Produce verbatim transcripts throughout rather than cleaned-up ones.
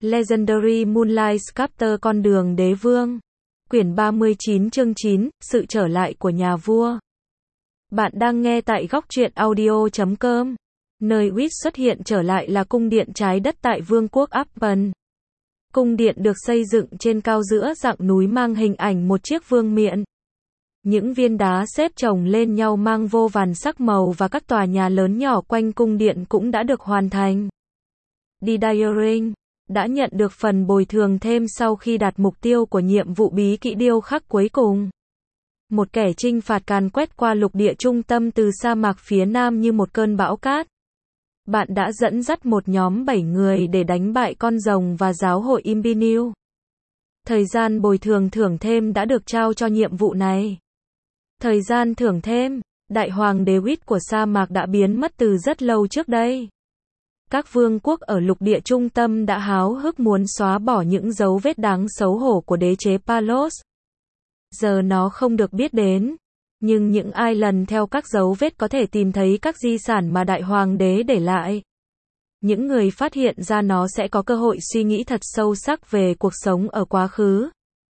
Legendary Moonlight Sculptor Con đường đế vương. Quyển ba mươi chín chương chín, sự trở lại của nhà vua. Bạn đang nghe tại góc truyện audio chấm com. Nơi Wit xuất hiện trở lại là cung điện trái đất tại vương quốc Appen. Cung điện được xây dựng trên cao giữa dạng núi mang hình ảnh một chiếc vương miện. Những viên đá xếp chồng lên nhau mang vô vàn sắc màu và các tòa nhà lớn nhỏ quanh cung điện cũng đã được hoàn thành. Didaring đã nhận được phần bồi thường thêm sau khi đạt mục tiêu của nhiệm vụ bí kỹ điêu khắc cuối cùng. Một kẻ chinh phạt càn quét qua lục địa trung tâm từ sa mạc phía nam như một cơn bão cát. Bạn đã dẫn dắt một nhóm bảy người để đánh bại con rồng và giáo hội Imbiniu. Thời gian bồi thường thưởng thêm đã được trao cho nhiệm vụ này. Thời gian thưởng thêm, Đại hoàng David của sa mạc đã biến mất từ rất lâu trước đây. Các vương quốc ở lục địa trung tâm đã háo hức muốn xóa bỏ những dấu vết đáng xấu hổ của đế chế Palos. Giờ nó không được biết đến, nhưng những ai lần theo các dấu vết có thể tìm thấy các di sản mà đại hoàng đế để lại. Những người phát hiện ra nó sẽ có cơ hội suy nghĩ thật sâu sắc về cuộc sống ở quá khứ.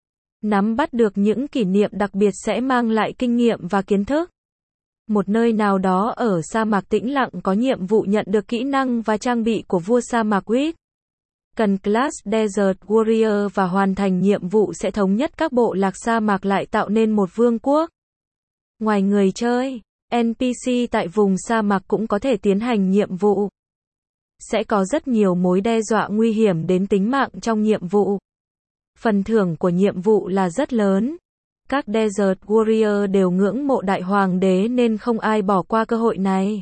Nắm bắt được những kỷ niệm đặc biệt sẽ mang lại kinh nghiệm và kiến thức. Một nơi nào đó ở sa mạc tĩnh lặng có nhiệm vụ nhận được kỹ năng và trang bị của vua sa mạc Wit. Cần Class Desert Warrior và hoàn thành nhiệm vụ sẽ thống nhất các bộ lạc sa mạc lại tạo nên một vương quốc. Ngoài người chơi, en pê xê tại vùng sa mạc cũng có thể tiến hành nhiệm vụ. Sẽ có rất nhiều mối đe dọa nguy hiểm đến tính mạng trong nhiệm vụ. Phần thưởng của nhiệm vụ là rất lớn. Các Desert Warrior đều ngưỡng mộ đại hoàng đế nên không ai bỏ qua cơ hội này.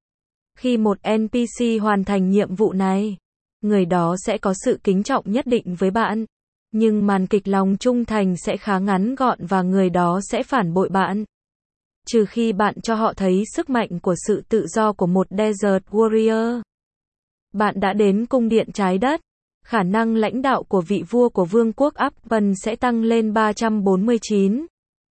Khi một en pê xê hoàn thành nhiệm vụ này, người đó sẽ có sự kính trọng nhất định với bạn. Nhưng màn kịch lòng trung thành sẽ khá ngắn gọn và người đó sẽ phản bội bạn. Trừ khi bạn cho họ thấy sức mạnh của sự tự do của một Desert Warrior. Bạn đã đến cung điện trái đất. Khả năng lãnh đạo của vị vua của vương quốc Appen sẽ tăng lên ba trăm bốn mươi chín.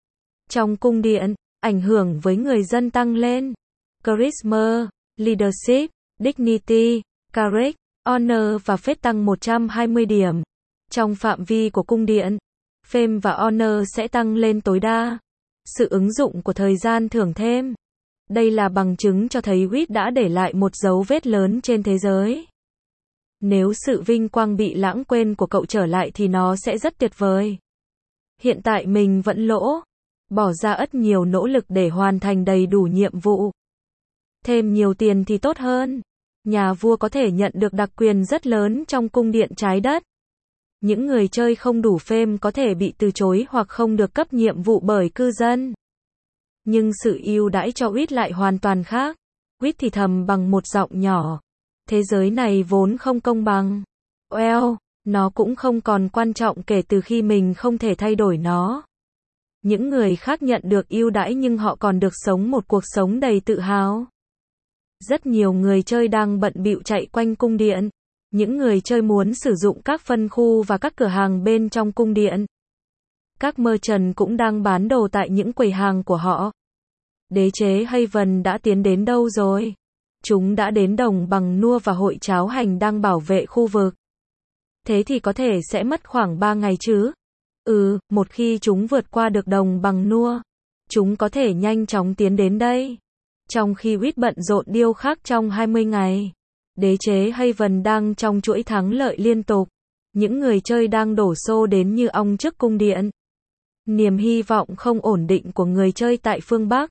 Trong cung điện, ảnh hưởng với người dân tăng lên. Charisma, Leadership, Dignity, Courage, Honor và Faith tăng một trăm hai mươi điểm. Trong phạm vi của cung điện, Fame và Honor sẽ tăng lên tối đa. Sự ứng dụng của thời gian thưởng thêm. Đây là bằng chứng cho thấy Wit đã để lại một dấu vết lớn trên thế giới. Nếu sự vinh quang bị lãng quên của cậu trở lại thì nó sẽ rất tuyệt vời. Hiện tại mình vẫn lỗ. Bỏ ra rất nhiều nỗ lực để hoàn thành đầy đủ nhiệm vụ. Thêm nhiều tiền thì tốt hơn. Nhà vua có thể nhận được đặc quyền rất lớn trong cung điện trái đất. Những người chơi không đủ fame có thể bị từ chối hoặc không được cấp nhiệm vụ bởi cư dân. Nhưng sự ưu đãi cho Wit lại hoàn toàn khác. Wit thì thầm bằng một giọng nhỏ. Thế giới này vốn không công bằng. Well, nó cũng không còn quan trọng kể từ khi mình không thể thay đổi nó. Những người khác nhận được ưu đãi nhưng họ còn được sống một cuộc sống đầy tự hào. Rất nhiều người chơi đang bận bịu chạy quanh cung điện. Những người chơi muốn sử dụng các phân khu và các cửa hàng bên trong cung điện. Các merchant cũng đang bán đồ tại những quầy hàng của họ. Đế chế Haven đã tiến đến đâu rồi? Chúng đã đến đồng bằng Nua và hội cháo hành đang bảo vệ khu vực. Thế thì có thể sẽ mất khoảng ba ngày chứ? Ừ, một khi chúng vượt qua được đồng bằng Nua, chúng có thể nhanh chóng tiến đến đây. Trong khi Wit bận rộn điêu khắc trong hai mươi ngày, đế chế Haven đang trong chuỗi thắng lợi liên tục. Những người chơi đang đổ xô đến như ong trước cung điện. Niềm hy vọng không ổn định của người chơi tại phương Bắc.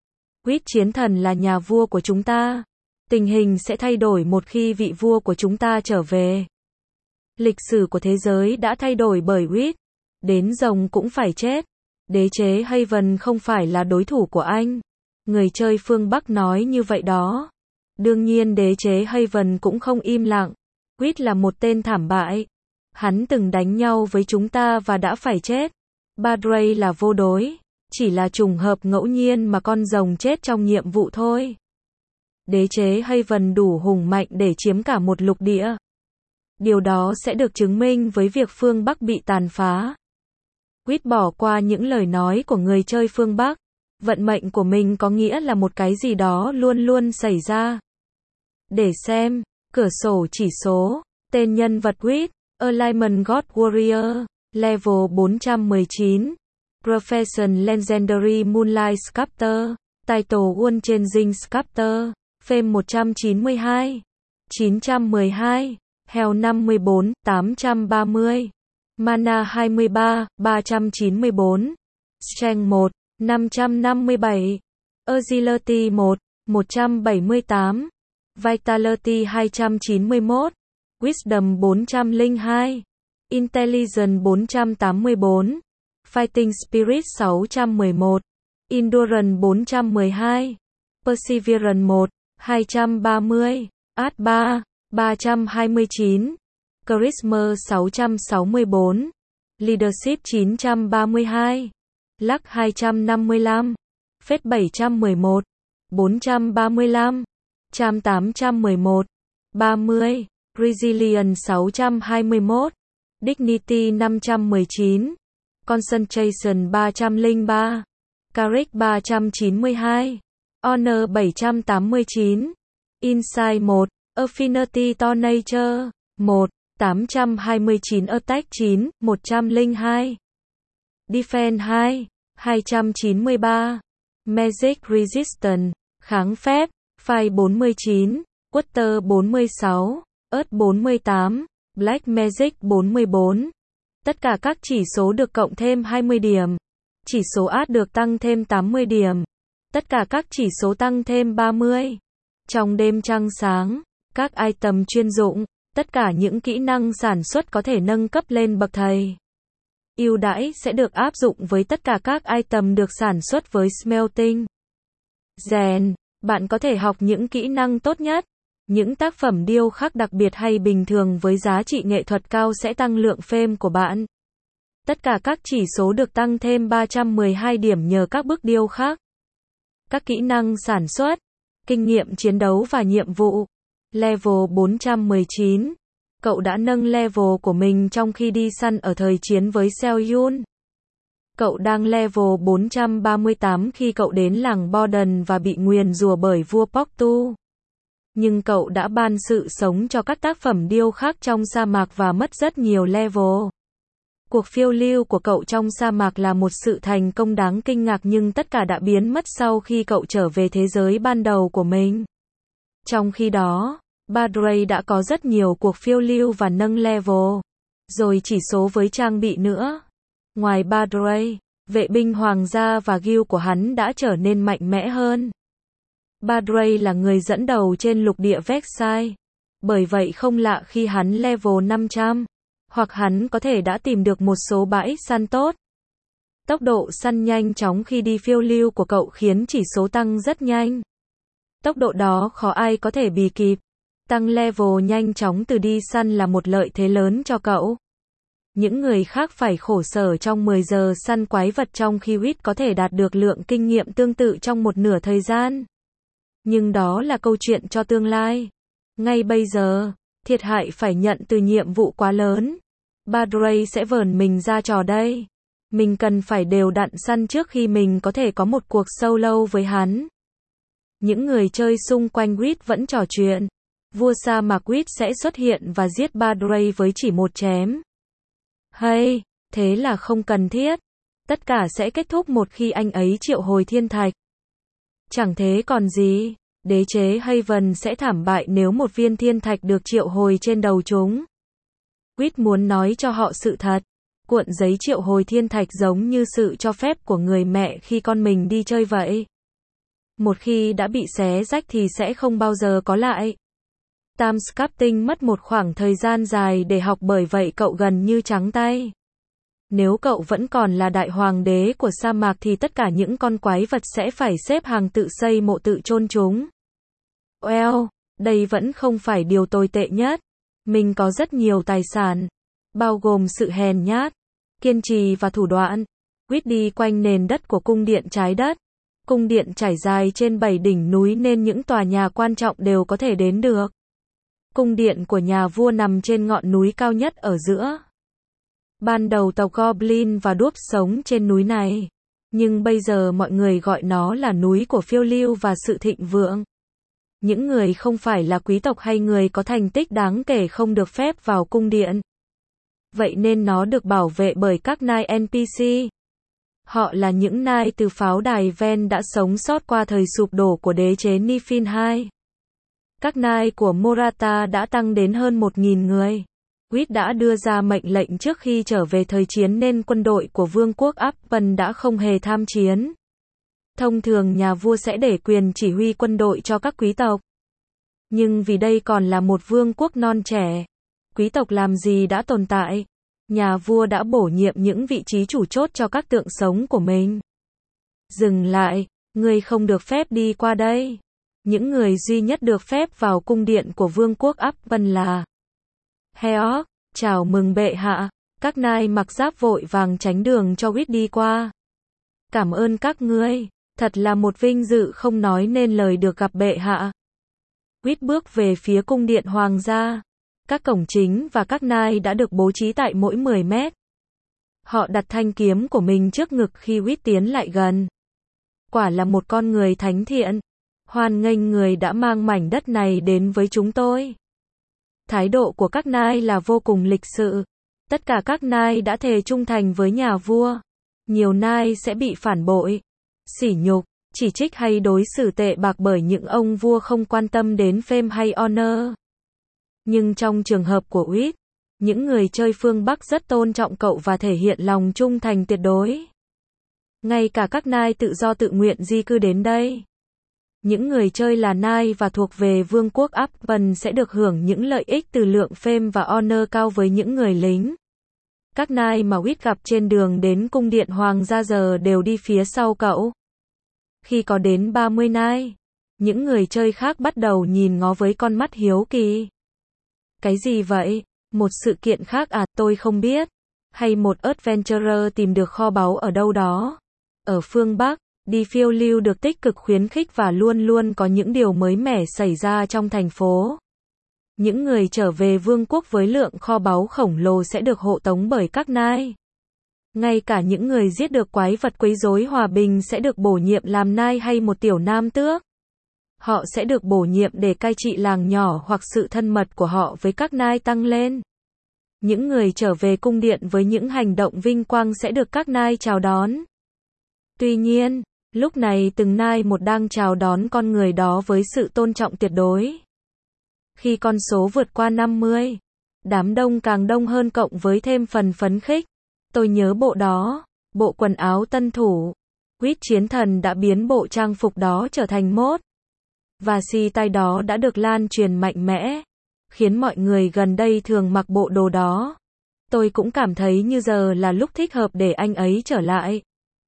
Wit chiến thần là nhà vua của chúng ta. Tình hình sẽ thay đổi một khi vị vua của chúng ta trở về. Lịch sử của thế giới đã thay đổi bởi Wit. Đến rồng cũng phải chết. Đế chế Haven không phải là đối thủ của anh. Người chơi phương Bắc nói như vậy đó. Đương nhiên đế chế Haven cũng không im lặng. Wit là một tên thảm bại. Hắn từng đánh nhau với chúng ta và đã phải chết. Badray là vô đối. Chỉ là trùng hợp ngẫu nhiên mà con rồng chết trong nhiệm vụ thôi. Đế chế Haven đủ hùng mạnh để chiếm cả một lục địa. Điều đó sẽ được chứng minh với việc phương Bắc bị tàn phá. Wit bỏ qua những lời nói của người chơi phương Bắc. Vận mệnh của mình có nghĩa là một cái gì đó luôn luôn xảy ra. Để xem, cửa sổ chỉ số, tên nhân vật Wit, Alignment God Warrior, Level bốn trăm mười chín. Profession Legendary Moonlight Sculptor, Title World Changing Sculptor, Fame một trăm chín mươi hai, chín trăm mười hai, Hell năm mươi bốn, tám trăm ba mươi, Mana hai mươi ba, ba trăm chín mươi bốn, Strength một, năm trăm năm mươi bảy, Agility một, một trăm bảy mươi tám, Vitality hai trăm chín mươi mốt, Wisdom bốn trăm lẻ hai, Intelligence bốn trăm tám mươi bốn, Fighting Spirit sáu trăm mười một, Endurance bốn trăm mười hai, Perseverance một, hai trăm ba mươi, Art ba, ba trăm hai mươi chín, Charisma sáu trăm sáu mươi bốn, Leadership chín trăm ba mươi hai, Luck hai trăm năm mươi lăm, Faith bảy trăm mười một, bốn trăm ba mươi lăm, Charm tám trăm mười một, ba mươi, Resilience sáu trăm hai mươi mốt, Dignity năm trăm mười chín, Concentration ba trăm lẻ ba, Courage ba trăm chín mươi hai, Honor bảy trăm tám mươi chín, Insight một, Affinity to Nature một, tám trăm hai mươi chín, Attack chín, một trăm lẻ hai, Defense hai, hai trăm chín mươi ba, Magic Resistance, kháng phép, Fire bốn mươi chín, Water bốn mươi sáu, Earth bốn mươi tám, Black Magic bốn mươi bốn. Tất cả các chỉ số được cộng thêm hai mươi điểm. Chỉ số Art được tăng thêm tám mươi điểm. Tất cả các chỉ số tăng thêm ba mươi. Trong đêm trăng sáng, các item chuyên dụng, tất cả những kỹ năng sản xuất có thể nâng cấp lên bậc thầy. Ưu đãi sẽ được áp dụng với tất cả các item được sản xuất với Smelting. Rèn, bạn có thể học những kỹ năng tốt nhất. Những tác phẩm điêu khắc đặc biệt hay bình thường với giá trị nghệ thuật cao sẽ tăng lượng fame của bạn. Tất cả các chỉ số được tăng thêm ba trăm mười hai điểm nhờ các bước điêu khắc. Các kỹ năng sản xuất, kinh nghiệm chiến đấu và nhiệm vụ. Level bốn trăm mười chín. Cậu đã nâng level của mình trong khi đi săn ở thời chiến với Selyun. Cậu đang level bốn trăm ba mươi tám khi cậu đến làng Borden và bị nguyền rủa bởi vua Poktu. Nhưng cậu đã ban sự sống cho các tác phẩm điêu khắc trong sa mạc và mất rất nhiều level. Cuộc phiêu lưu của cậu trong sa mạc là một sự thành công đáng kinh ngạc nhưng tất cả đã biến mất sau khi cậu trở về thế giới ban đầu của mình. Trong khi đó, Badray đã có rất nhiều cuộc phiêu lưu và nâng level. Rồi chỉ số với trang bị nữa. Ngoài Badray, vệ binh hoàng gia và guild của hắn đã trở nên mạnh mẽ hơn. Badray là người dẫn đầu trên lục địa Vexai. Bởi vậy không lạ khi hắn level năm trăm. Hoặc hắn có thể đã tìm được một số bãi săn tốt. Tốc độ săn nhanh chóng khi đi phiêu lưu của cậu khiến chỉ số tăng rất nhanh. Tốc độ đó khó ai có thể bì kịp. Tăng level nhanh chóng từ đi săn là một lợi thế lớn cho cậu. Những người khác phải khổ sở trong mười giờ săn quái vật trong khi Wit có thể đạt được lượng kinh nghiệm tương tự trong một nửa thời gian. Nhưng đó là câu chuyện cho tương lai. Ngay bây giờ, thiệt hại phải nhận từ nhiệm vụ quá lớn. Badray sẽ vờn mình ra trò đây. Mình cần phải đều đặn săn trước khi mình có thể có một cuộc solo với hắn. Những người chơi xung quanh Wit vẫn trò chuyện. Vua sa mạc Wit sẽ xuất hiện và giết Badray với chỉ một chém. Hay, thế là không cần thiết. Tất cả sẽ kết thúc một khi anh ấy triệu hồi thiên thạch. Chẳng thế còn gì, đế chế Haven sẽ thảm bại nếu một viên thiên thạch được triệu hồi trên đầu chúng. Wit muốn nói cho họ sự thật. Cuộn giấy triệu hồi thiên thạch giống như sự cho phép của người mẹ khi con mình đi chơi vậy. Một khi đã bị xé rách thì sẽ không bao giờ có lại. Tam Sculpting mất một khoảng thời gian dài để học bởi vậy cậu gần như trắng tay. Nếu cậu vẫn còn là đại hoàng đế của sa mạc thì tất cả những con quái vật sẽ phải xếp hàng tự xây mộ tự chôn chúng. Well, đây vẫn không phải điều tồi tệ nhất. Mình có rất nhiều tài sản, bao gồm sự hèn nhát, kiên trì và thủ đoạn. Wit đi quanh nền đất của cung điện trái đất. Cung điện trải dài trên bảy đỉnh núi nên những tòa nhà quan trọng đều có thể đến được. Cung điện của nhà vua nằm trên ngọn núi cao nhất ở giữa. Ban đầu tộc Goblin và Dwarf sống trên núi này. Nhưng bây giờ mọi người gọi nó là núi của phiêu lưu và sự thịnh vượng. Những người không phải là quý tộc hay người có thành tích đáng kể không được phép vào cung điện. vậy nên nó được bảo vệ bởi các Knight en pê xê. Họ là những Knight từ pháo đài Ven đã sống sót qua thời sụp đổ của đế chế Nifin hai. Các Knight của Morata đã tăng đến hơn một nghìn người. Witt đã đưa ra mệnh lệnh trước khi trở về thời chiến nên quân đội của Vương quốc Appen đã không hề tham chiến. Thông thường nhà vua sẽ để quyền chỉ huy quân đội cho các quý tộc. Nhưng vì đây còn là một vương quốc non trẻ, quý tộc làm gì đã tồn tại, nhà vua đã bổ nhiệm những vị trí chủ chốt cho các tượng sống của mình. Dừng lại, ngươi không được phép đi qua đây. Những người duy nhất được phép vào cung điện của vương quốc Appen là Heorg, chào mừng bệ hạ. Các Knight mặc giáp vội vàng tránh đường cho Witt đi qua. Cảm ơn các ngươi, thật là một vinh dự không nói nên lời được gặp bệ hạ. Witt bước về phía cung điện hoàng gia. Các cổng chính và các Knight đã được bố trí tại mỗi mười mét. Họ đặt thanh kiếm của mình trước ngực khi Witt tiến lại gần. Quả là một con người thánh thiện. Hoan nghênh người đã mang mảnh đất này đến với chúng tôi. Thái độ của các Knight là vô cùng lịch sự. Tất cả các Knight đã thề trung thành với nhà vua. Nhiều Knight sẽ bị phản bội, sỉ nhục, chỉ trích hay đối xử tệ bạc bởi những ông vua không quan tâm đến fame hay honor. Nhưng trong trường hợp của Witt, những người chơi phương Bắc rất tôn trọng cậu và thể hiện lòng trung thành tuyệt đối. Ngay cả các Knight tự do tự nguyện di cư đến đây. Những người chơi là Knight và thuộc về vương quốc Appen sẽ được hưởng những lợi ích từ lượng fame và honor cao với những người lính. Các Knight mà Witt gặp trên đường đến cung điện hoàng gia giờ đều đi phía sau cậu. Khi có đến ba mươi Knight, những người chơi khác bắt đầu nhìn ngó với con mắt hiếu kỳ. Cái gì vậy? Một sự kiện khác à, tôi không biết. Hay một adventurer tìm được kho báu ở đâu đó. Ở phương Bắc, đi phiêu lưu được tích cực khuyến khích và luôn luôn có những điều mới mẻ xảy ra trong thành phố. Những người trở về vương quốc với lượng kho báu khổng lồ sẽ được hộ tống bởi các Knight. Ngay cả những người giết được quái vật quấy rối hòa bình sẽ được bổ nhiệm làm Knight hay một tiểu nam tước. Họ sẽ được bổ nhiệm để cai trị làng nhỏ hoặc sự thân mật của họ với các Knight tăng lên. Những người trở về cung điện với những hành động vinh quang sẽ được các Knight chào đón. Tuy nhiên, lúc này từng Knight một đang chào đón con người đó với sự tôn trọng tuyệt đối. Khi con số vượt qua năm mươi, đám đông càng đông hơn cộng với thêm phần phấn khích. Tôi nhớ bộ đó, bộ quần áo tân thủ. Witt chiến thần đã biến bộ trang phục đó trở thành mốt. Và xì tay đó đã được lan truyền mạnh mẽ, khiến mọi người gần đây thường mặc bộ đồ đó. Tôi cũng cảm thấy như giờ là lúc thích hợp để anh ấy trở lại.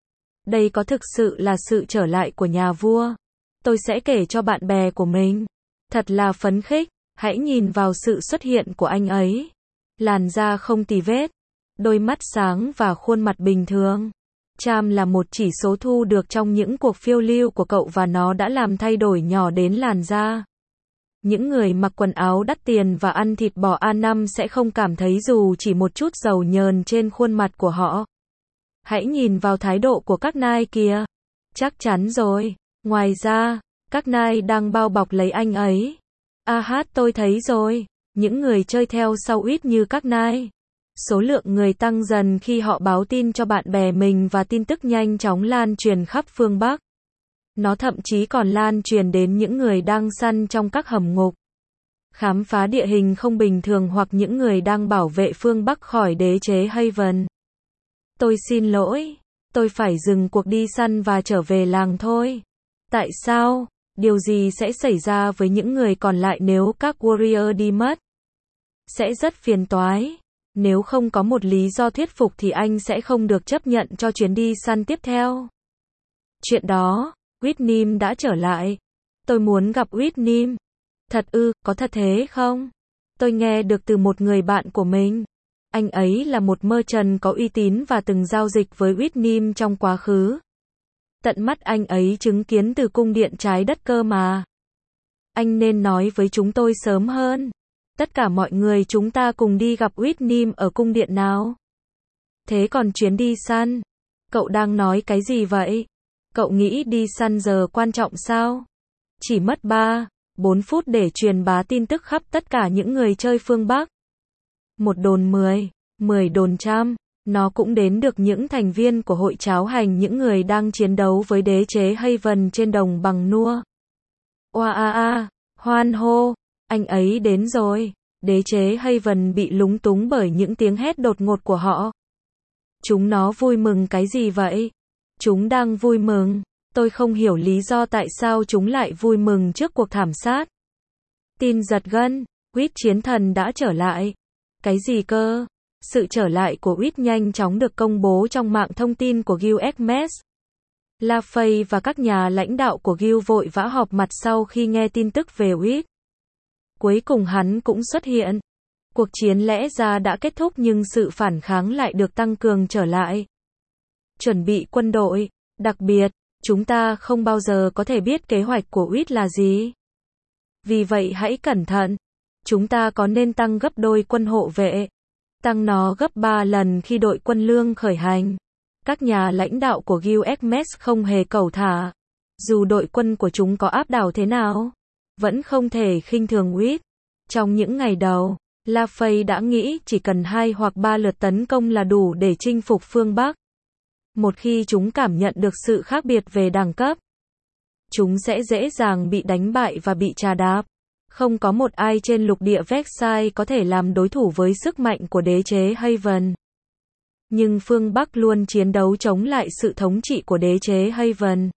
Đây có thực sự là sự trở lại của nhà vua. Tôi sẽ kể cho bạn bè của mình. Thật là phấn khích, hãy nhìn vào sự xuất hiện của anh ấy. Làn da không tì vết, đôi mắt sáng và khuôn mặt bình thường. Charm là một chỉ số thu được trong những cuộc phiêu lưu của cậu và nó đã làm thay đổi nhỏ đến làn da. Những người mặc quần áo đắt tiền và ăn thịt bò A năm sẽ không cảm thấy dù chỉ một chút dầu nhờn trên khuôn mặt của họ. Hãy nhìn vào thái độ của các Knight kìa. Chắc chắn rồi. Ngoài ra, các Knight đang bao bọc lấy anh ấy. À hát tôi thấy rồi. Những người chơi theo sau Witt như các Knight. Số lượng người tăng dần khi họ báo tin cho bạn bè mình và tin tức nhanh chóng lan truyền khắp phương Bắc. Nó thậm chí còn lan truyền đến những người đang săn trong các hầm ngục, khám phá địa hình không bình thường hoặc những người đang bảo vệ phương Bắc khỏi đế chế Haven. Tôi xin lỗi, tôi phải dừng cuộc đi săn và trở về làng thôi. Tại sao? Điều gì sẽ xảy ra với những người còn lại nếu các warrior đi mất? Sẽ rất phiền toái. Nếu không có một lý do thuyết phục thì anh sẽ không được chấp nhận cho chuyến đi săn tiếp theo. Chuyện đó, Witt Nim đã trở lại. Tôi muốn gặp Witt Nim. Thật ư, có thật thế không? Tôi nghe được từ một người bạn của mình. Anh ấy là một merchant có uy tín và từng giao dịch với Witt Nim trong quá khứ. Tận mắt anh ấy chứng kiến từ cung điện trái đất cơ mà. Anh nên nói với chúng tôi sớm hơn. Tất cả mọi người chúng ta cùng đi gặp Witt Nim ở cung điện nào. Thế còn chuyến đi săn? Cậu đang nói cái gì vậy? Cậu nghĩ đi săn giờ quan trọng sao? Chỉ mất ba, bốn phút để truyền bá tin tức khắp tất cả những người chơi phương Bắc. Một đồn mười, mười đồn trăm. Nó cũng đến được những thành viên của hội cháo hành, những người đang chiến đấu với đế chế Haven trên đồng bằng Nua. Oa a a, hoan hô, anh ấy đến rồi. Đế chế Haven bị lúng túng bởi những tiếng hét đột ngột của họ. Chúng nó vui mừng cái gì vậy? Chúng đang vui mừng. Tôi không hiểu lý do tại sao chúng lại vui mừng trước cuộc thảm sát. Tin giật gân, Huyết chiến thần đã trở lại. Cái gì cơ? Sự trở lại của Huyết nhanh chóng được công bố trong mạng thông tin của Guild Hermes. LaFay và các nhà lãnh đạo của Guild vội vã họp mặt sau khi nghe tin tức về Huyết. Cuối cùng hắn cũng xuất hiện. Cuộc chiến lẽ ra đã kết thúc nhưng sự phản kháng lại được tăng cường trở lại. Chuẩn bị quân đội. Đặc biệt, chúng ta không bao giờ có thể biết kế hoạch của Huyết là gì. Vì vậy hãy cẩn thận. Chúng ta có nên tăng gấp đôi quân hộ vệ. Tăng nó gấp ba lần khi đội quân lương khởi hành. Các nhà lãnh đạo của Guild Hermes không hề cẩu thả. Dù đội quân của chúng có áp đảo thế nào, vẫn không thể khinh thường Huyết. Trong những ngày đầu, LaFay đã nghĩ chỉ cần hai hoặc ba lượt tấn công là đủ để chinh phục phương Bắc. Một khi chúng cảm nhận được sự khác biệt về đẳng cấp, chúng sẽ dễ dàng bị đánh bại và bị trà đạp. Không có một ai trên lục địa Versailles có thể làm đối thủ với sức mạnh của đế chế Haven. Nhưng phương Bắc luôn chiến đấu chống lại sự thống trị của đế chế Haven.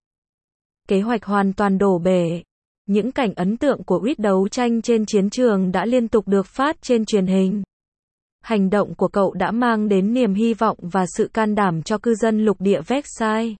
Kế hoạch hoàn toàn đổ bể. Những cảnh ấn tượng của Huyết đấu tranh trên chiến trường đã liên tục được phát trên truyền hình. Hành động của cậu đã mang đến niềm hy vọng và sự can đảm cho cư dân lục địa Versailles.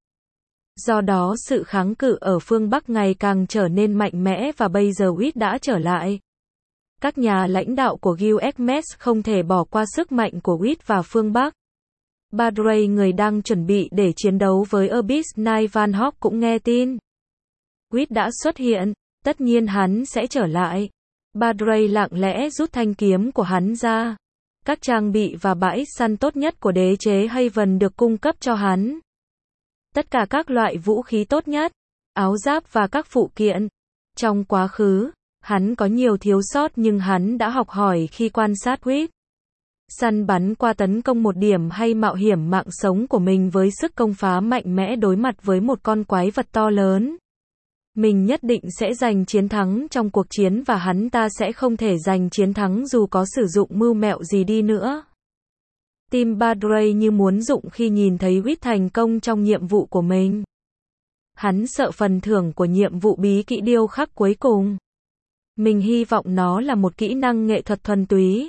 Do đó sự kháng cự ở phương Bắc ngày càng trở nên mạnh mẽ và bây giờ Huyết đã trở lại. Các nhà lãnh đạo của Guild Hermes không thể bỏ qua sức mạnh của Huyết và phương Bắc. Badray, người đang chuẩn bị để chiến đấu với Abyss Knight Van Hawk, cũng nghe tin Huyết đã xuất hiện, tất nhiên hắn sẽ trở lại. Badray lặng lẽ rút thanh kiếm của hắn ra. Các trang bị và bãi săn tốt nhất của đế chế Haven được cung cấp cho hắn. Tất cả các loại vũ khí tốt nhất, áo giáp và các phụ kiện. Trong quá khứ, hắn có nhiều thiếu sót nhưng hắn đã học hỏi khi quan sát Huyết. Săn bắn qua tấn công một điểm hay mạo hiểm mạng sống của mình với sức công phá mạnh mẽ đối mặt với một con quái vật to lớn. Mình nhất định sẽ giành chiến thắng trong cuộc chiến và hắn ta sẽ không thể giành chiến thắng dù có sử dụng mưu mẹo gì đi nữa. Tim Badray như muốn rụng khi nhìn thấy Huyết thành công trong nhiệm vụ của mình. Hắn sợ phần thưởng của nhiệm vụ bí kỹ điêu khắc cuối cùng. Mình hy vọng nó là một kỹ năng nghệ thuật thuần túy.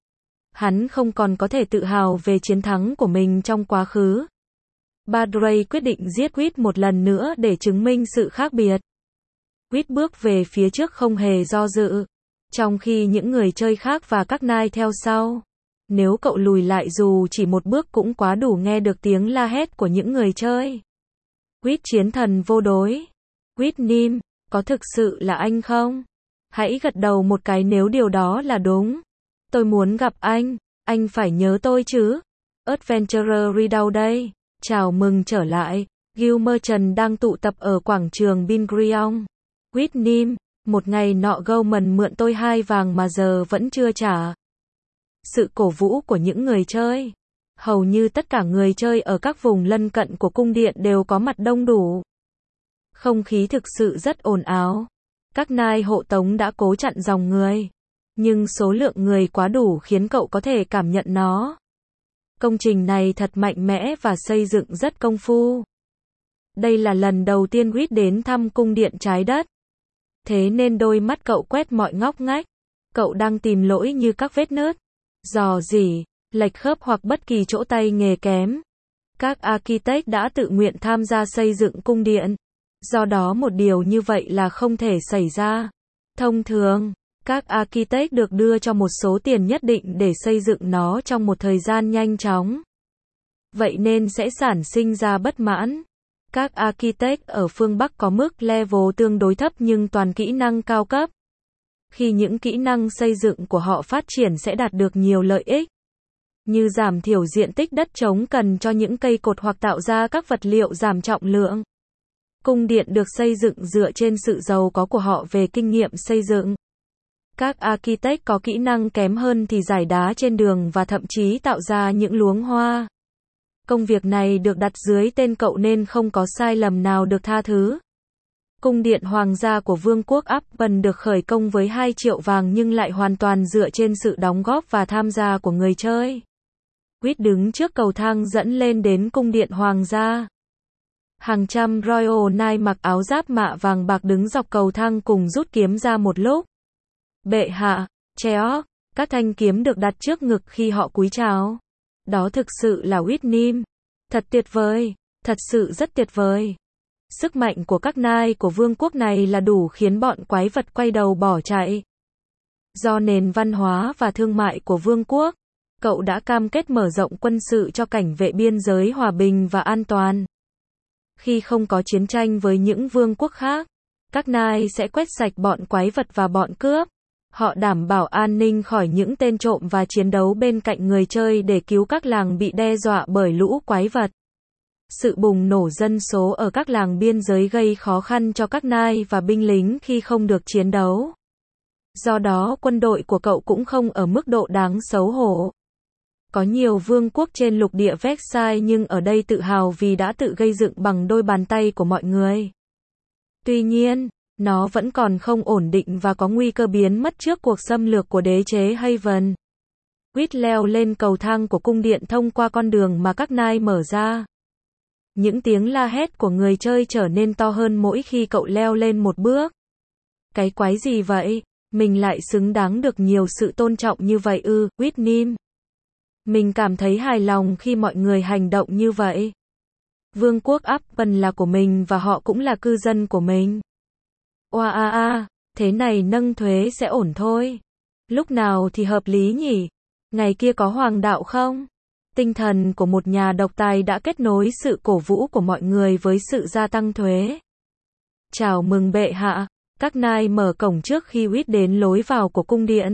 Hắn không còn có thể tự hào về chiến thắng của mình trong quá khứ. Badray quyết định giết Huyết một lần nữa để chứng minh sự khác biệt. Huyết bước về phía trước không hề do dự, trong khi những người chơi khác và các nai theo sau. Nếu cậu lùi lại dù chỉ một bước cũng quá đủ nghe được tiếng la hét của những người chơi. Huyết chiến thần vô đối. Huyết Nim, có thực sự là anh không? Hãy gật đầu một cái nếu điều đó là đúng. Tôi muốn gặp anh, anh phải nhớ tôi chứ. Adventurer Redoubt đây. Chào mừng trở lại. Guild Merchant đang tụ tập ở quảng trường Bingrion. Huyết Nim, một ngày nọ Goldman mượn tôi hai vàng mà giờ vẫn chưa trả. Sự cổ vũ của những người chơi. Hầu như tất cả người chơi ở các vùng lân cận của cung điện đều có mặt đông đủ. Không khí thực sự rất ồn ào. Các nai hộ tống đã cố chặn dòng người. Nhưng số lượng người quá đủ khiến cậu có thể cảm nhận nó. Công trình này thật mạnh mẽ và xây dựng rất công phu. Đây là lần đầu tiên Huyết đến thăm cung điện trái đất. Thế nên đôi mắt cậu quét mọi ngóc ngách. Cậu đang tìm lỗi như các vết nứt, rò rỉ, lệch khớp hoặc bất kỳ chỗ tay nghề kém. Các architect đã tự nguyện tham gia xây dựng cung điện. Do đó một điều như vậy là không thể xảy ra. Thông thường, các architect được đưa cho một số tiền nhất định để xây dựng nó trong một thời gian nhanh chóng. Vậy nên sẽ sản sinh ra bất mãn. Các architect ở phương Bắc có mức level tương đối thấp nhưng toàn kỹ năng cao cấp. Khi những kỹ năng xây dựng của họ phát triển sẽ đạt được nhiều lợi ích, như giảm thiểu diện tích đất trống cần cho những cây cột hoặc tạo ra các vật liệu giảm trọng lượng. Cung điện được xây dựng dựa trên sự giàu có của họ về kinh nghiệm xây dựng. Các architect có kỹ năng kém hơn thì rải đá trên đường và thậm chí tạo ra những luống hoa. Công việc này được đặt dưới tên cậu nên không có sai lầm nào được tha thứ. Cung điện hoàng gia của Vương quốc Upton được khởi công với hai triệu vàng nhưng lại hoàn toàn dựa trên sự đóng góp và tham gia của người chơi. Quýt đứng trước cầu thang dẫn lên đến cung điện hoàng gia. Hàng trăm Royal Knight mặc áo giáp mạ vàng bạc đứng dọc cầu thang cùng rút kiếm ra một lúc. Bệ hạ, Cheok, các thanh kiếm được đặt trước ngực khi họ cúi chào. Đó thực sự là Whitnim. Thật tuyệt vời, thật sự rất tuyệt vời. Sức mạnh của các nai của vương quốc này là đủ khiến bọn quái vật quay đầu bỏ chạy. Do nền văn hóa và thương mại của vương quốc, cậu đã cam kết mở rộng quân sự cho cảnh vệ biên giới hòa bình và an toàn. Khi không có chiến tranh với những vương quốc khác, các nai sẽ quét sạch bọn quái vật và bọn cướp. Họ đảm bảo an ninh khỏi những tên trộm và chiến đấu bên cạnh người chơi để cứu các làng bị đe dọa bởi lũ quái vật. Sự bùng nổ dân số ở các làng biên giới gây khó khăn cho các nai và binh lính khi không được chiến đấu. Do đó quân đội của cậu cũng không ở mức độ đáng xấu hổ. Có nhiều vương quốc trên lục địa Versailles nhưng ở đây tự hào vì đã tự gây dựng bằng đôi bàn tay của mọi người. Tuy nhiên, nó vẫn còn không ổn định và có nguy cơ biến mất trước cuộc xâm lược của đế chế Haven. Quýt leo lên cầu thang của cung điện thông qua con đường mà các nai mở ra. Những tiếng la hét của người chơi trở nên to hơn mỗi khi cậu leo lên một bước. Cái quái gì vậy? Mình lại xứng đáng được nhiều sự tôn trọng như vậy ư, Whitnim. Mình cảm thấy hài lòng khi mọi người hành động như vậy. Vương quốc Upton là của mình và họ cũng là cư dân của mình. Oa a a, thế này nâng thuế sẽ ổn thôi. Lúc nào thì hợp lý nhỉ? Ngày kia có hoàng đạo không? Tinh thần của một nhà độc tài đã kết nối sự cổ vũ của mọi người với sự gia tăng thuế. Chào mừng bệ hạ, các nai mở cổng trước khi Whit đến lối vào của cung điện.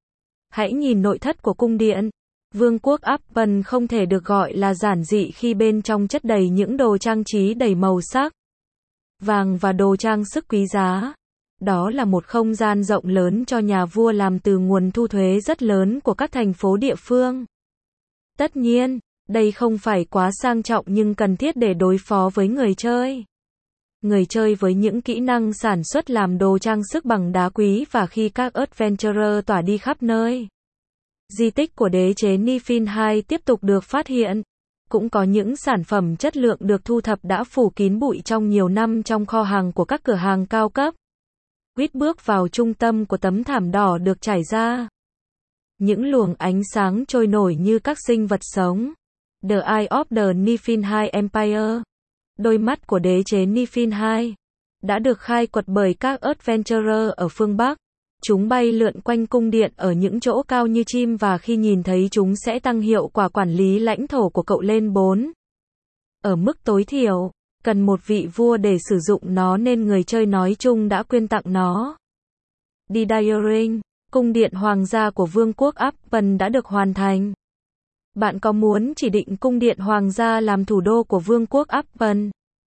Hãy nhìn nội thất của cung điện. Vương quốc Upton không thể được gọi là giản dị khi bên trong chất đầy những đồ trang trí đầy màu sắc, vàng và đồ trang sức quý giá. Đó là một không gian rộng lớn cho nhà vua làm từ nguồn thu thuế rất lớn của các thành phố địa phương. Tất nhiên, đây không phải quá sang trọng nhưng cần thiết để đối phó với người chơi. Người chơi với những kỹ năng sản xuất làm đồ trang sức bằng đá quý và khi các adventurer tỏa đi khắp nơi. Di tích của đế chế Niflheim tiếp tục được phát hiện. Cũng có những sản phẩm chất lượng được thu thập đã phủ kín bụi trong nhiều năm trong kho hàng của các cửa hàng cao cấp. Quýt bước vào trung tâm của tấm thảm đỏ được trải ra. Những luồng ánh sáng trôi nổi như các sinh vật sống. The Eye of the Niflheim Empire. Đôi mắt của đế chế Niflheim đã được khai quật bởi các adventurer ở phương Bắc. Chúng bay lượn quanh cung điện ở những chỗ cao như chim và khi nhìn thấy chúng sẽ tăng hiệu quả quản lý lãnh thổ của cậu lên bốn. Ở mức tối thiểu, cần một vị vua để sử dụng nó nên người chơi nói chung đã quyên tặng nó. The Diaring, cung điện hoàng gia của Vương quốc Upton đã được hoàn thành. Bạn có muốn chỉ định cung điện hoàng gia làm thủ đô của Vương quốc Upton?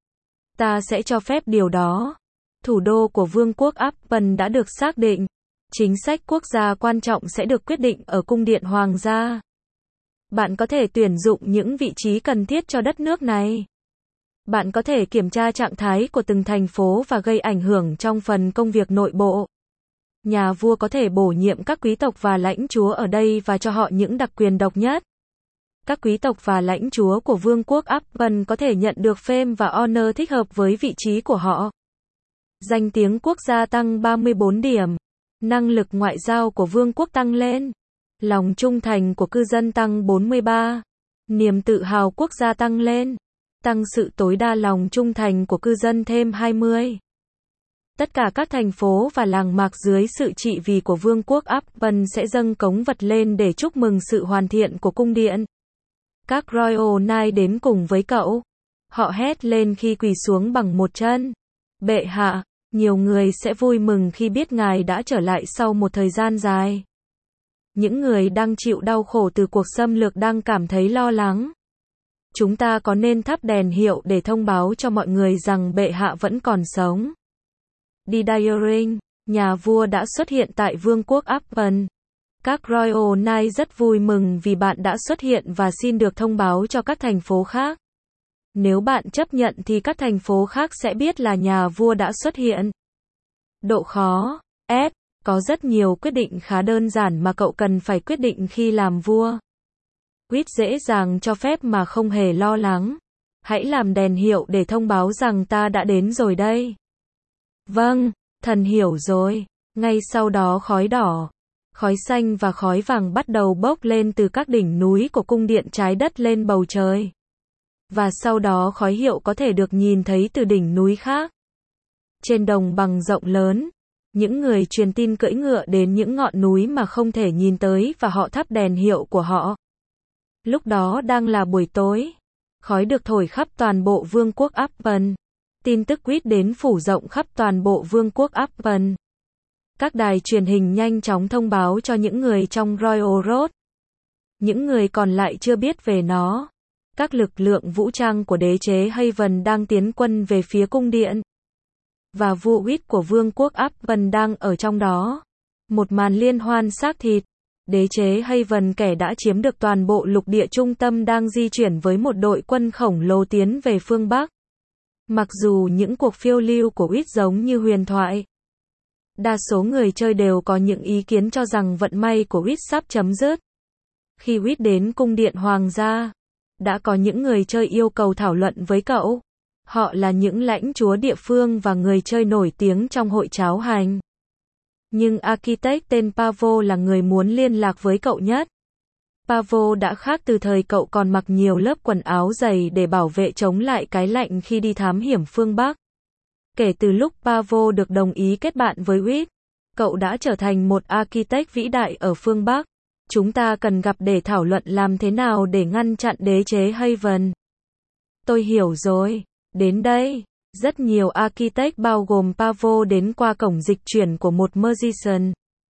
Ta sẽ cho phép điều đó. Thủ đô của Vương quốc Upton đã được xác định. Chính sách quốc gia quan trọng sẽ được quyết định ở cung điện hoàng gia. Bạn có thể tuyển dụng những vị trí cần thiết cho đất nước này. Bạn có thể kiểm tra trạng thái của từng thành phố và gây ảnh hưởng trong phần công việc nội bộ. Nhà vua có thể bổ nhiệm các quý tộc và lãnh chúa ở đây và cho họ những đặc quyền độc nhất. Các quý tộc và lãnh chúa của Vương quốc Upton có thể nhận được fame và honor thích hợp với vị trí của họ. Danh tiếng quốc gia tăng ba mươi bốn điểm. Năng lực ngoại giao của vương quốc tăng lên. Lòng trung thành của cư dân tăng bốn mươi ba. Niềm tự hào quốc gia tăng lên. Tăng sự tối đa lòng trung thành của cư dân thêm hai mươi. Tất cả các thành phố và làng mạc dưới sự trị vì của Vương quốc Upton sẽ dâng cống vật lên để chúc mừng sự hoàn thiện của cung điện. Các Royal Knight đến cùng với cậu. Họ hét lên khi quỳ xuống bằng một chân. Bệ hạ, nhiều người sẽ vui mừng khi biết ngài đã trở lại sau một thời gian dài. Những người đang chịu đau khổ từ cuộc xâm lược đang cảm thấy lo lắng. Chúng ta có nên thắp đèn hiệu để thông báo cho mọi người rằng bệ hạ vẫn còn sống. The Diaring, Nhà vua đã xuất hiện tại vương quốc Appen. Các Royal Knights rất vui mừng vì bạn đã xuất hiện và xin được thông báo cho các thành phố khác. Nếu bạn chấp nhận thì các thành phố khác sẽ biết là nhà vua đã xuất hiện. Độ khó S. Có rất nhiều quyết định khá đơn giản mà cậu cần phải quyết định khi làm vua. Quýt dễ dàng cho phép mà không hề lo lắng. Hãy làm đèn hiệu để thông báo rằng ta đã đến rồi đây. Vâng, thần hiểu rồi. Ngay sau đó khói đỏ, khói xanh và khói vàng bắt đầu bốc lên từ các đỉnh núi của cung điện trái đất lên bầu trời. Và sau đó khói hiệu có thể được nhìn thấy từ đỉnh núi khác. Trên đồng bằng rộng lớn, những người truyền tin cưỡi ngựa đến những ngọn núi mà không thể nhìn tới và họ thắp đèn hiệu của họ. Lúc đó đang là buổi tối. Khói được thổi khắp toàn bộ vương quốc Appen. Tin tức quýt đến phủ rộng khắp toàn bộ vương quốc Appen. Các đài truyền hình nhanh chóng thông báo cho những người trong Royal Road. Những người còn lại chưa biết về nó. Các lực lượng vũ trang của đế chế Haven đang tiến quân về phía cung điện. Và vua quýt của vương quốc Appen đang ở trong đó. Một màn liên hoan xác thịt. Đế chế Haven kẻ đã chiếm được toàn bộ lục địa trung tâm đang di chuyển với một đội quân khổng lồ tiến về phương Bắc. Mặc dù những cuộc phiêu lưu của quýt giống như huyền thoại. Đa số người chơi đều có những ý kiến cho rằng vận may của quýt sắp chấm dứt. Khi quýt đến cung điện hoàng gia, đã có những người chơi yêu cầu thảo luận với cậu. Họ là những lãnh chúa địa phương và người chơi nổi tiếng trong hội cháo hành. Nhưng architect tên Pavo là người muốn liên lạc với cậu nhất. Pavo đã khác từ thời cậu còn mặc nhiều lớp quần áo dày để bảo vệ chống lại cái lạnh khi đi thám hiểm phương Bắc. Kể từ lúc Pavo được đồng ý kết bạn với quýt, cậu đã trở thành một architect vĩ đại ở phương Bắc. Chúng ta cần gặp để thảo luận làm thế nào để ngăn chặn đế chế Haven. Tôi hiểu rồi. Đến đây, rất nhiều architect bao gồm Pavo đến qua cổng dịch chuyển của một magician.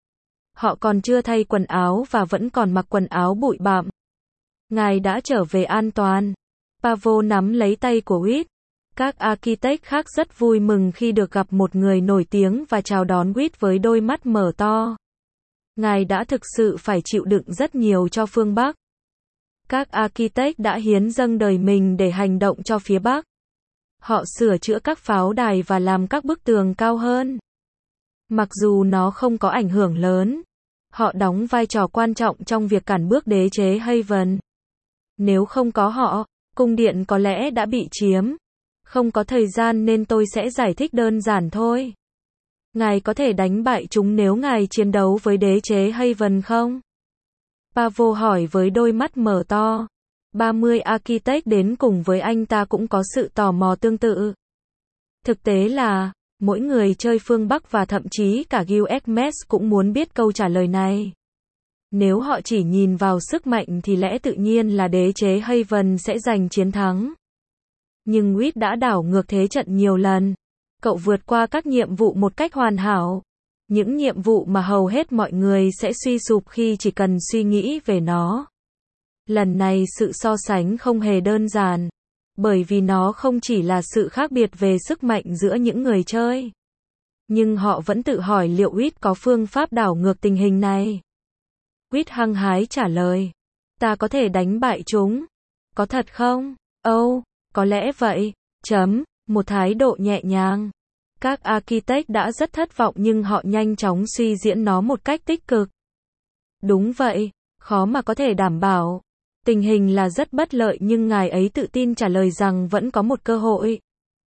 Họ còn chưa thay quần áo và vẫn còn mặc quần áo bụi bặm. Ngài đã trở về an toàn. Pavo nắm lấy tay của quýt. Các architect khác rất vui mừng khi được gặp một người nổi tiếng và chào đón quýt với đôi mắt mở to. Ngài đã thực sự phải chịu đựng rất nhiều cho phương Bắc. Các architect đã hiến dâng đời mình để hành động cho phía Bắc. Họ sửa chữa các pháo đài và làm các bức tường cao hơn. Mặc dù nó không có ảnh hưởng lớn, họ đóng vai trò quan trọng trong việc cản bước đế chế Haven. Nếu không có họ, cung điện có lẽ đã bị chiếm. Không có thời gian nên tôi sẽ giải thích đơn giản thôi. Ngài có thể đánh bại chúng nếu ngài chiến đấu với đế chế Haven không? Pavo hỏi với đôi mắt mở to. ba mươi architect đến cùng với anh ta cũng có sự tò mò tương tự. Thực tế là, mỗi người chơi phương Bắc và thậm chí cả Gilgamesh cũng muốn biết câu trả lời này. Nếu họ chỉ nhìn vào sức mạnh thì lẽ tự nhiên là đế chế Haven sẽ giành chiến thắng. Nhưng quýt đã đảo ngược thế trận nhiều lần. Cậu vượt qua các nhiệm vụ một cách hoàn hảo. Những nhiệm vụ mà hầu hết mọi người sẽ suy sụp khi chỉ cần suy nghĩ về nó. Lần này sự so sánh không hề đơn giản. Bởi vì nó không chỉ là sự khác biệt về sức mạnh giữa những người chơi. Nhưng họ vẫn tự hỏi liệu quýt có phương pháp đảo ngược tình hình này. Quýt hăng hái trả lời. Ta có thể đánh bại chúng. Có thật không? Âu, oh, có lẽ vậy. Chấm, một thái độ nhẹ nhàng. Các architect đã rất thất vọng nhưng họ nhanh chóng suy diễn nó một cách tích cực. Đúng vậy, khó mà có thể đảm bảo. Tình hình là rất bất lợi nhưng ngài ấy tự tin trả lời rằng vẫn có một cơ hội.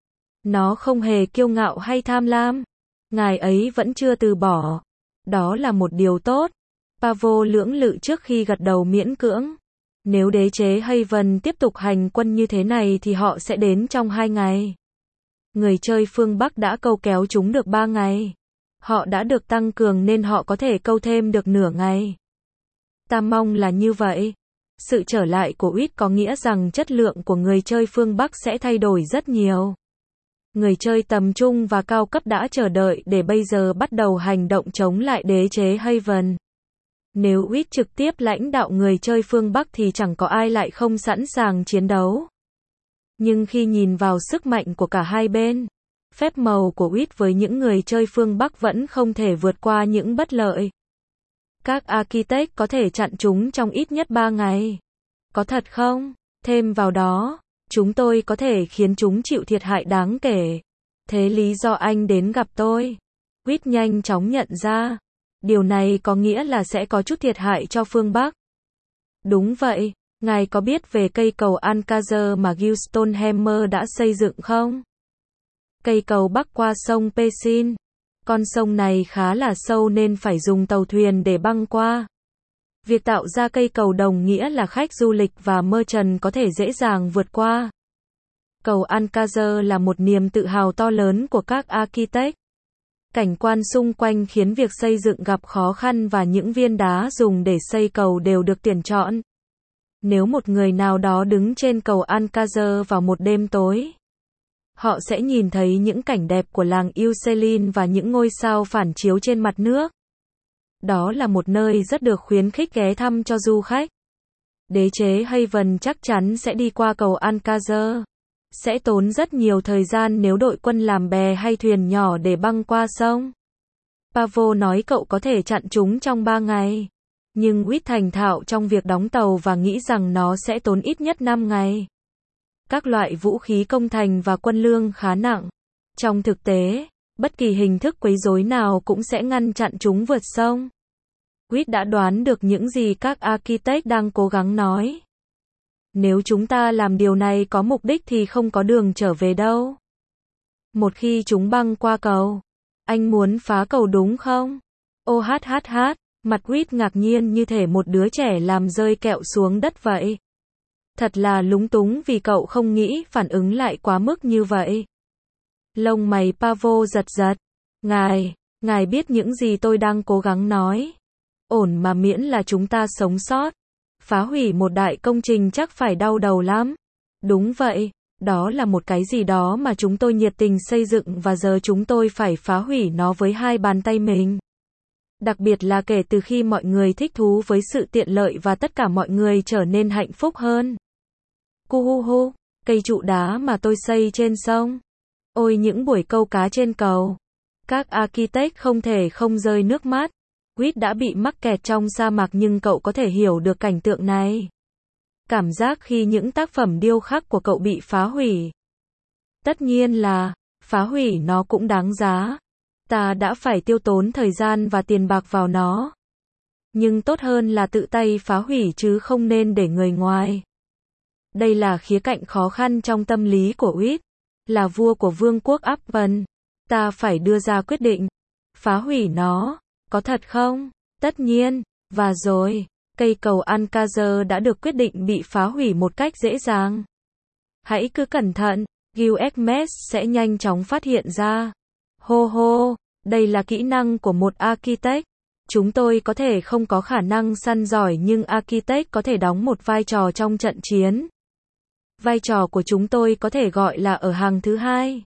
Nó không hề kiêu ngạo hay tham lam. Ngài ấy vẫn chưa từ bỏ. Đó là một điều tốt. Pavo lưỡng lự trước khi gật đầu miễn cưỡng. Nếu đế chế Haven tiếp tục hành quân như thế này thì họ sẽ đến trong hai ngày. Người chơi phương Bắc đã câu kéo chúng được ba ngày. Họ đã được tăng cường nên họ có thể câu thêm được nửa ngày. Ta mong là như vậy. Sự trở lại của quýt có nghĩa rằng chất lượng của người chơi phương Bắc sẽ thay đổi rất nhiều. Người chơi tầm trung và cao cấp đã chờ đợi để bây giờ bắt đầu hành động chống lại đế chế Haven. Nếu quýt trực tiếp lãnh đạo người chơi phương Bắc thì chẳng có ai lại không sẵn sàng chiến đấu. Nhưng khi nhìn vào sức mạnh của cả hai bên, Phép màu của Wit với những người chơi phương Bắc vẫn không thể vượt qua những bất lợi. Các architect có thể chặn chúng trong ít nhất ba ngày. Có thật không? Thêm vào đó, chúng tôi có thể khiến chúng chịu thiệt hại đáng kể. Thế lý do anh đến gặp tôi. Wit nhanh chóng nhận ra. Điều này có nghĩa là sẽ có chút thiệt hại cho phương Bắc. Đúng vậy, ngài có biết về cây cầu Alcázar mà Houston Hammer đã xây dựng không? Cây cầu bắc qua sông Pecin. Con sông này khá là sâu nên phải dùng tàu thuyền để băng qua. Việc tạo ra cây cầu đồng nghĩa là khách du lịch và merchant có thể dễ dàng vượt qua. Cầu Alcázar là một niềm tự hào to lớn của các architect. Cảnh quan xung quanh khiến việc xây dựng gặp khó khăn và những viên đá dùng để xây cầu đều được tuyển chọn. Nếu một người nào đó đứng trên cầu Alcázar vào một đêm tối, họ sẽ nhìn thấy những cảnh đẹp của làng Ucelin và những ngôi sao phản chiếu trên mặt nước. Đó là một nơi rất được khuyến khích ghé thăm cho du khách. Đế chế Haven chắc chắn sẽ đi qua cầu Alcázar. Sẽ tốn rất nhiều thời gian nếu đội quân làm bè hay thuyền nhỏ để băng qua sông. Pavo nói cậu có thể chặn chúng trong ba ngày. Nhưng Wit thành thạo trong việc đóng tàu và nghĩ rằng nó sẽ tốn ít nhất năm ngày. Các loại vũ khí công thành và quân lương khá nặng. Trong thực tế, bất kỳ hình thức quấy rối nào cũng sẽ ngăn chặn chúng vượt sông. Wit đã đoán được những gì các architect đang cố gắng nói. Nếu chúng ta làm điều này có mục đích thì không có đường trở về đâu. Một khi chúng băng qua cầu, anh muốn phá cầu đúng không? Ô hát hát hát, mặt Wit ngạc nhiên như thể một đứa trẻ làm rơi kẹo xuống đất vậy. Thật là lúng túng vì cậu không nghĩ phản ứng lại quá mức như vậy. Lông mày Pavo giật giật. Ngài, ngài biết những gì tôi đang cố gắng nói. Ổn mà miễn là chúng ta sống sót. Phá hủy một đại công trình chắc phải đau đầu lắm. Đúng vậy, đó là một cái gì đó mà chúng tôi nhiệt tình xây dựng và giờ chúng tôi phải phá hủy nó với hai bàn tay mình. Đặc biệt là kể từ khi mọi người thích thú với sự tiện lợi và tất cả mọi người trở nên hạnh phúc hơn. Cuhuhu, cây trụ đá mà tôi xây trên sông. Ôi những buổi câu cá trên cầu. Các architect không thể không rơi nước mắt. Wit đã bị mắc kẹt trong sa mạc nhưng cậu có thể hiểu được cảnh tượng này. Cảm giác khi những tác phẩm điêu khắc của cậu bị phá hủy. Tất nhiên là, phá hủy nó cũng đáng giá. Ta đã phải tiêu tốn thời gian và tiền bạc vào nó. Nhưng tốt hơn là tự tay phá hủy chứ không nên để người ngoài. Đây là khía cạnh khó khăn trong tâm lý của Wit. Là vua của vương quốc Upton. Ta phải đưa ra quyết định. Phá hủy nó. Có thật không? Tất nhiên. Và rồi, cây cầu Alcázar đã được quyết định bị phá hủy một cách dễ dàng. Hãy cứ cẩn thận, Guilhermes sẽ nhanh chóng phát hiện ra. Hô hô, đây là kỹ năng của một architect. Chúng tôi có thể không có khả năng săn giỏi nhưng architect có thể đóng một vai trò trong trận chiến. Vai trò của chúng tôi có thể gọi là ở hàng thứ hai.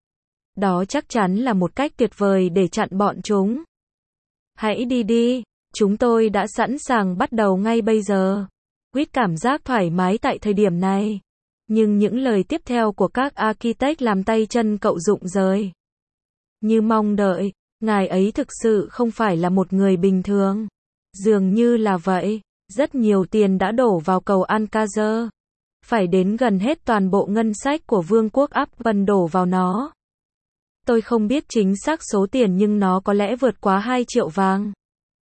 Đó chắc chắn là một cách tuyệt vời để chặn bọn chúng. Hãy đi đi, chúng tôi đã sẵn sàng bắt đầu ngay bây giờ. Wit cảm giác thoải mái tại thời điểm này. Nhưng những lời tiếp theo của các architect làm tay chân cậu rụng rời. Như mong đợi, ngài ấy thực sự không phải là một người bình thường. Dường như là vậy, rất nhiều tiền đã đổ vào cầu Alcázar. Phải đến gần hết toàn bộ ngân sách của vương quốc Upton đổ vào nó. Tôi không biết chính xác số tiền nhưng nó có lẽ vượt quá hai triệu vàng.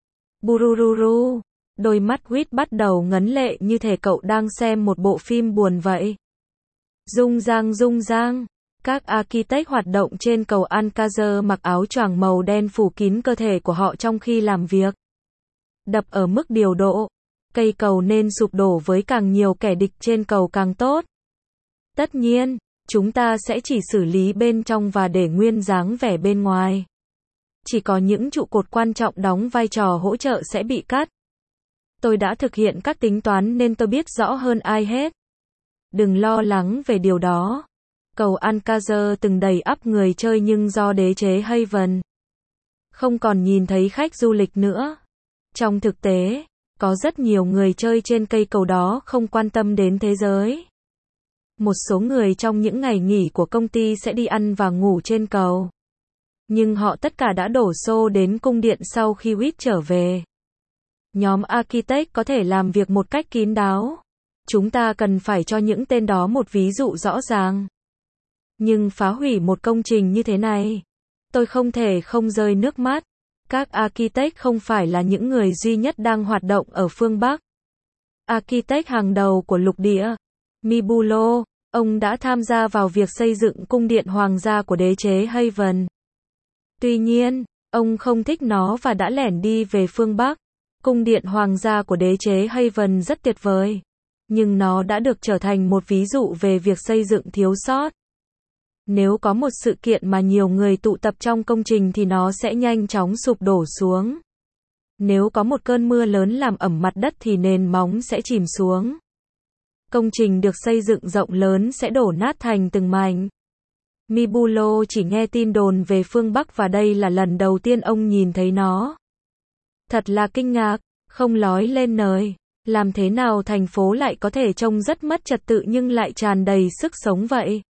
Burururu, đôi mắt Wit bắt đầu ngấn lệ như thể cậu đang xem một bộ phim buồn vậy. Rung rang rung rang, các architect hoạt động trên cầu Alcázar mặc áo choàng màu đen phủ kín cơ thể của họ trong khi làm việc. Đập ở mức điều độ. Cây cầu nên sụp đổ với càng nhiều kẻ địch trên cầu càng tốt. Tất nhiên, chúng ta sẽ chỉ xử lý bên trong và để nguyên dáng vẻ bên ngoài. Chỉ có những trụ cột quan trọng đóng vai trò hỗ trợ sẽ bị cắt. Tôi đã thực hiện các tính toán nên tôi biết rõ hơn ai hết. Đừng lo lắng về điều đó. Cầu Alcázar từng đầy ắp người chơi nhưng do đế chế Haven không còn nhìn thấy khách du lịch nữa. Trong thực tế, có rất nhiều người chơi trên cây cầu đó không quan tâm đến thế giới. Một số người trong những ngày nghỉ của công ty sẽ đi ăn và ngủ trên cầu. Nhưng họ tất cả đã đổ xô đến cung điện sau khi Whit trở về. Nhóm architect có thể làm việc một cách kín đáo. Chúng ta cần phải cho những tên đó một ví dụ rõ ràng. Nhưng phá hủy một công trình như thế này, tôi không thể không rơi nước mắt. Các architect không phải là những người duy nhất đang hoạt động ở phương Bắc. Architect hàng đầu của lục địa, Mibulo, ông đã tham gia vào việc xây dựng cung điện hoàng gia của đế chế Haven. Tuy nhiên, ông không thích nó và đã lẻn đi về phương Bắc. Cung điện hoàng gia của đế chế Haven rất tuyệt vời, nhưng nó đã được trở thành một ví dụ về việc xây dựng thiếu sót. Nếu có một sự kiện mà nhiều người tụ tập trong công trình thì nó sẽ nhanh chóng sụp đổ xuống. Nếu có một cơn mưa lớn làm ẩm mặt đất thì nền móng sẽ chìm xuống. Công trình được xây dựng rộng lớn sẽ đổ nát thành từng mảnh. Mibulo chỉ nghe tin đồn về phương Bắc và đây là lần đầu tiên ông nhìn thấy nó. Thật là kinh ngạc, không nói lên lời. Làm thế nào thành phố lại có thể trông rất mất trật tự nhưng lại tràn đầy sức sống vậy?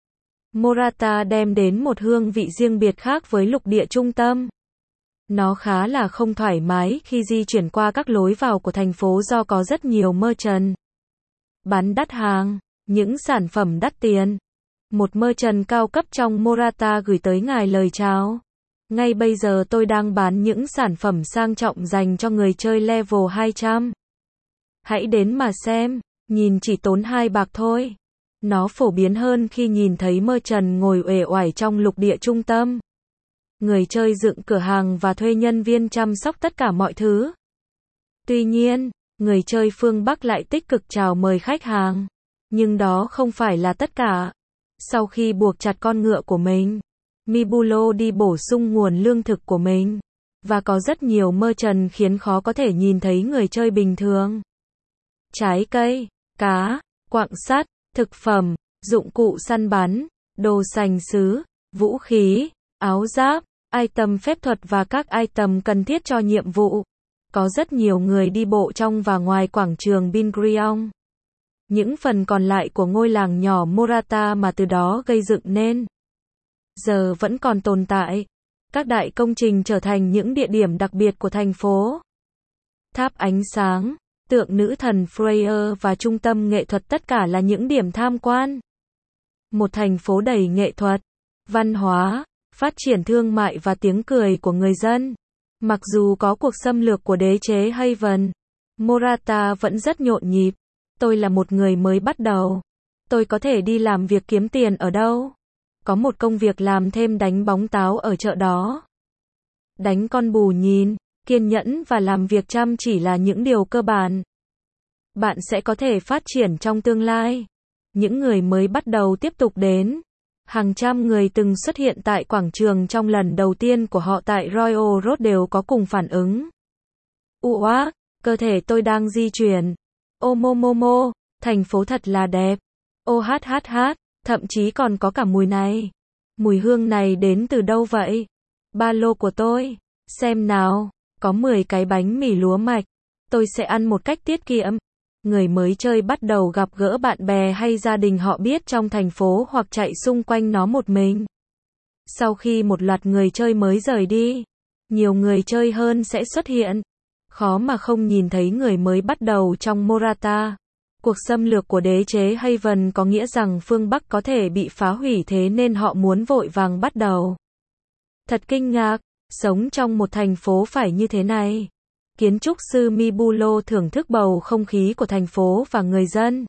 Morata đem đến một hương vị riêng biệt khác với lục địa trung tâm. Nó khá là không thoải mái khi di chuyển qua các lối vào của thành phố do có rất nhiều merchant bán đắt hàng, những sản phẩm đắt tiền. Một merchant cao cấp trong Morata gửi tới ngài lời chào. Ngay bây giờ tôi đang bán những sản phẩm sang trọng dành cho người chơi level hai trăm. Hãy đến mà xem, nhìn chỉ tốn hai bạc thôi. Nó phổ biến hơn khi nhìn thấy merchant ngồi uể oải trong lục địa trung tâm. Người chơi dựng cửa hàng và thuê nhân viên chăm sóc tất cả mọi thứ. Tuy nhiên, người chơi phương Bắc lại tích cực chào mời khách hàng. Nhưng đó không phải là tất cả. Sau khi buộc chặt con ngựa của mình, Mibulo đi bổ sung nguồn lương thực của mình. Và có rất nhiều merchant khiến khó có thể nhìn thấy người chơi bình thường. Trái cây, cá, quặng sắt, thực phẩm, dụng cụ săn bắn, đồ sành sứ, vũ khí, áo giáp, item phép thuật và các item cần thiết cho nhiệm vụ. Có rất nhiều người đi bộ trong và ngoài quảng trường Bingrion. Những phần còn lại của ngôi làng nhỏ Morata mà từ đó gây dựng nên, giờ vẫn còn tồn tại. Các đại công trình trở thành những địa điểm đặc biệt của thành phố. Tháp ánh sáng, tượng nữ thần Freya và trung tâm nghệ thuật tất cả là những điểm tham quan. Một thành phố đầy nghệ thuật, văn hóa, phát triển thương mại và tiếng cười của người dân. Mặc dù có cuộc xâm lược của đế chế Haven, Morata vẫn rất nhộn nhịp. Tôi là một người mới bắt đầu. Tôi có thể đi làm việc kiếm tiền ở đâu? Có một công việc làm thêm đánh bóng táo ở chợ đó. Đánh con bù nhìn, kiên nhẫn và làm việc chăm chỉ là những điều cơ bản. Bạn sẽ có thể phát triển trong tương lai. Những người mới bắt đầu tiếp tục đến. Hàng trăm người từng xuất hiện tại quảng trường trong lần đầu tiên của họ tại Royal Road đều có cùng phản ứng. Ủa, cơ thể tôi đang di chuyển. Ô mô mô mô, thành phố thật là đẹp. Ô hát hát hát, thậm chí còn có cả mùi này. Mùi hương này đến từ đâu vậy? Ba lô của tôi. Xem nào, có mười cái bánh mì lúa mạch. Tôi sẽ ăn một cách tiết kiệm. Người mới chơi bắt đầu gặp gỡ bạn bè hay gia đình họ biết trong thành phố hoặc chạy xung quanh nó một mình. Sau khi một loạt người chơi mới rời đi, nhiều người chơi hơn sẽ xuất hiện. Khó mà không nhìn thấy người mới bắt đầu trong Morata. Cuộc xâm lược của đế chế Haven có nghĩa rằng phương Bắc có thể bị phá hủy thế nên họ muốn vội vàng bắt đầu. Thật kinh ngạc, sống trong một thành phố phải như thế này. Kiến trúc sư Mibulo thưởng thức bầu không khí của thành phố và người dân.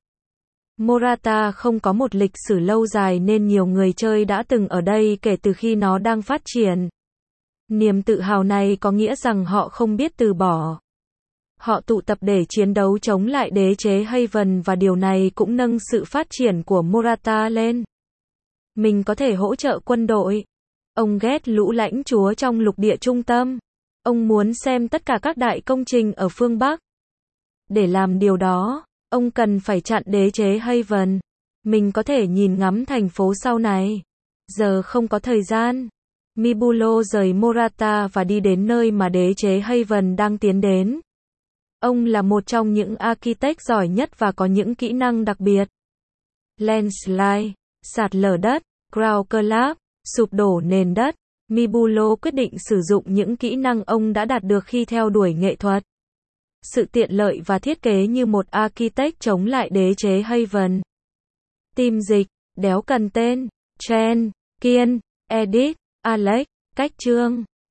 Morata không có một lịch sử lâu dài nên nhiều người chơi đã từng ở đây kể từ khi nó đang phát triển. Niềm tự hào này có nghĩa rằng họ không biết từ bỏ. Họ tụ tập để chiến đấu chống lại đế chế Haven và điều này cũng nâng sự phát triển của Morata lên. Mình có thể hỗ trợ quân đội. Ông ghét lũ lãnh chúa trong lục địa trung tâm. Ông muốn xem tất cả các đại công trình ở phương Bắc. Để làm điều đó, ông cần phải chặn đế chế Haven. Mình có thể nhìn ngắm thành phố sau này. Giờ không có thời gian. Mibulo rời Morata và đi đến nơi mà đế chế Haven đang tiến đến. Ông là một trong những architect giỏi nhất và có những kỹ năng đặc biệt. landslide, sạt lở đất, ground collapse, sụp đổ nền đất. Mibulo quyết định sử dụng những kỹ năng ông đã đạt được khi theo đuổi nghệ thuật, sự tiện lợi và thiết kế như một architect chống lại đế chế Haven. Tim dịch, đéo cần tên, Chen, Kiên, Edit, Alex, cách chương.